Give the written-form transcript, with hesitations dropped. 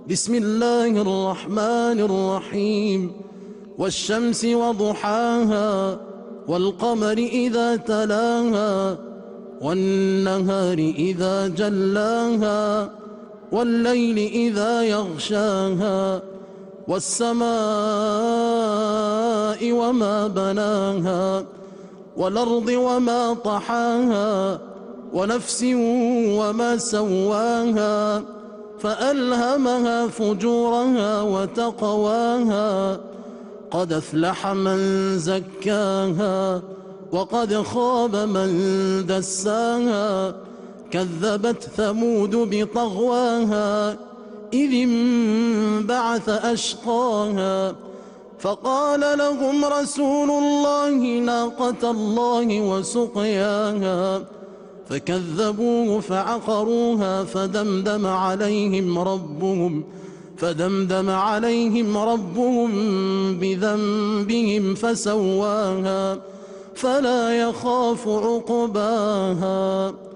بسم الله الرحمن الرحيم والشمس وضحاها والقمر إذا تلاها والنهار إذا جلاها والليل إذا يغشاها والسماء وما بناها والأرض وما طحاها ونفس وما سواها فألهمها فجورها وتقواها قد أفلح من زكاها وقد خاب من دساها كذبت ثمود بطغواها إذ انبعث أشقاها فقال لهم رسول الله ناقة الله وسقياها فكذبوه فعقروها فدمدم عليهم ربهم بذنبهم فسواها فلا يخاف عقباها.